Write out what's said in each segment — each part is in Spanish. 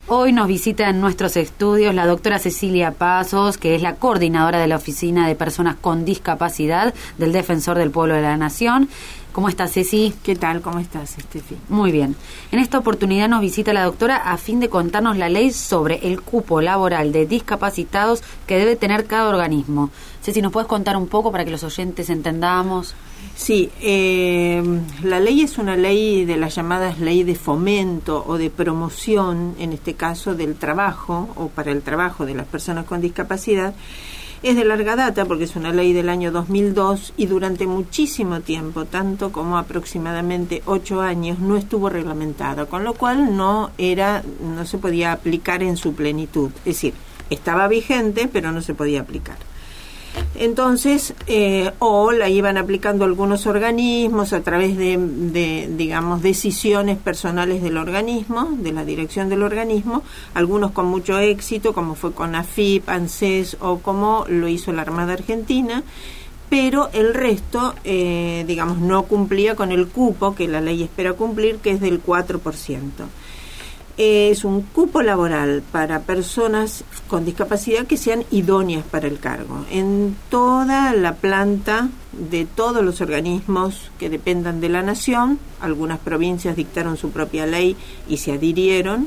Hoy nos visita en nuestros estudios la doctora Cecilia Pazos, que es la coordinadora de la Oficina de Personas con Discapacidad del Defensor del Pueblo de la Nación. ¿Cómo estás, Ceci? ¿Qué tal? ¿Cómo estás, Estefi? Muy bien. En esta oportunidad nos visita la doctora a fin de contarnos la ley sobre el cupo laboral de discapacitados que debe tener cada organismo. Ceci, ¿nos puedes contar un poco para que los oyentes entendamos? Sí, la ley es una ley de las llamadas ley de fomento o de promoción, en este caso del trabajo o para el trabajo de las personas con discapacidad. Es de larga data porque es una ley del año 2002 y durante muchísimo tiempo, tanto como aproximadamente 8 años, no estuvo reglamentada, con lo cual no se podía aplicar en su plenitud. Es decir, estaba vigente, pero no se podía aplicar. Entonces, o la iban aplicando algunos organismos a través de digamos, decisiones personales del organismo, de la dirección del organismo, algunos con mucho éxito, como fue con AFIP, ANSES o como lo hizo la Armada Argentina, pero el resto, digamos, no cumplía con el cupo que la ley espera cumplir, que es del 4%. Es un cupo laboral para personas con discapacidad que sean idóneas para el cargo. En toda la planta de todos los organismos que dependan de la nación, algunas provincias dictaron su propia ley y se adhirieron,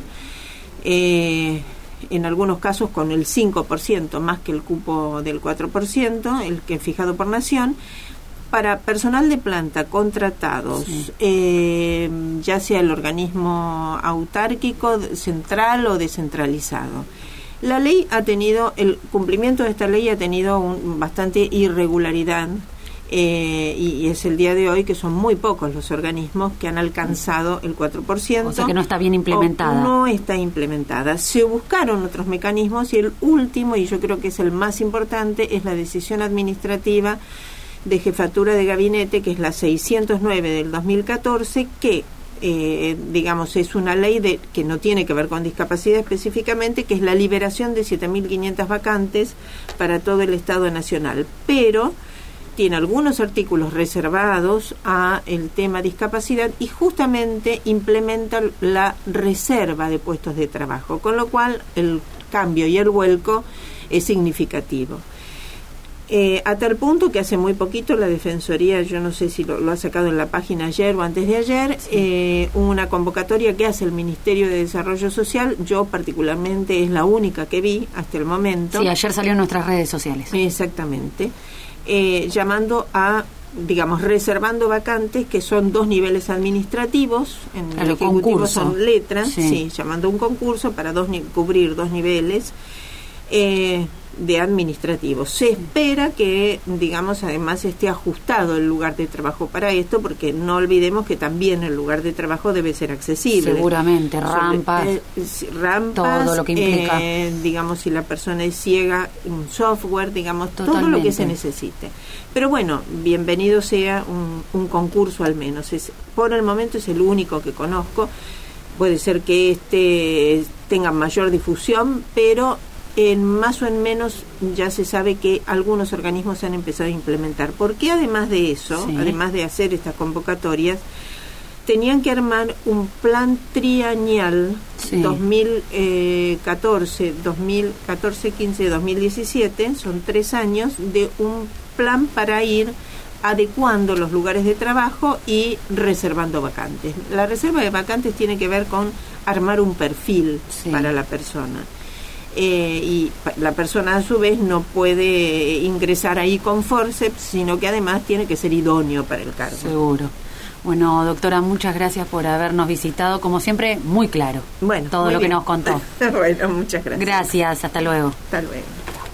en algunos casos con el 5%, más que el cupo del 4%, el que es fijado por nación, para personal de planta contratados, sí, ya sea el organismo autárquico, central o descentralizado. La ley ha tenido, el cumplimiento de esta ley ha tenido bastante irregularidad y es el día de hoy que son muy pocos los organismos que han alcanzado el 4%. O sea que no está bien implementada. No está implementada. Se buscaron otros mecanismos y el último, y yo creo que es el más importante, es la decisión administrativa de jefatura de gabinete, que es la 609 del 2014, que digamos es una ley que no tiene que ver con discapacidad específicamente, que es la liberación de 7.500 vacantes para todo el Estado nacional, pero tiene algunos artículos reservados a el tema discapacidad y justamente implementa la reserva de puestos de trabajo, con lo cual el cambio y el vuelco es significativo. A tal punto que hace muy poquito la Defensoría, yo no sé si lo ha sacado en la página ayer o antes de ayer, sí, una convocatoria que hace el Ministerio de Desarrollo Social, yo particularmente es la única que vi hasta el momento. Sí, ayer salió en nuestras redes sociales. Exactamente, llamando a, digamos, reservando vacantes que son 2 niveles administrativos, en el Ejecutivo son letras, sí, llamando a un concurso para cubrir 2 niveles de administrativos. Se espera que, digamos, además esté ajustado el lugar de trabajo para esto, porque no olvidemos que también el lugar de trabajo debe ser accesible. Seguramente, rampas, todo lo que implica. Digamos, si la persona es ciega, un software, digamos, todo lo que se necesite. Pero bueno, bienvenido sea un concurso al menos. Por el momento es el único que conozco. Puede ser que tenga mayor difusión, pero en más o en menos ya se sabe que algunos organismos han empezado a implementar. Porque además de eso, sí, además de hacer estas convocatorias, tenían que armar un plan trianual, sí, 2014, 15, 2017, son 3 años, de un plan para ir adecuando los lugares de trabajo y reservando vacantes. La reserva de vacantes tiene que ver con armar un perfil, sí, para la persona. Y la persona a su vez no puede ingresar ahí con forceps, sino que además tiene que ser idóneo para el cargo. Seguro. Bueno, doctora, muchas gracias por habernos visitado, como siempre, muy claro, todo lo que nos contó. Bueno, muchas gracias. Gracias, hasta luego. Hasta luego.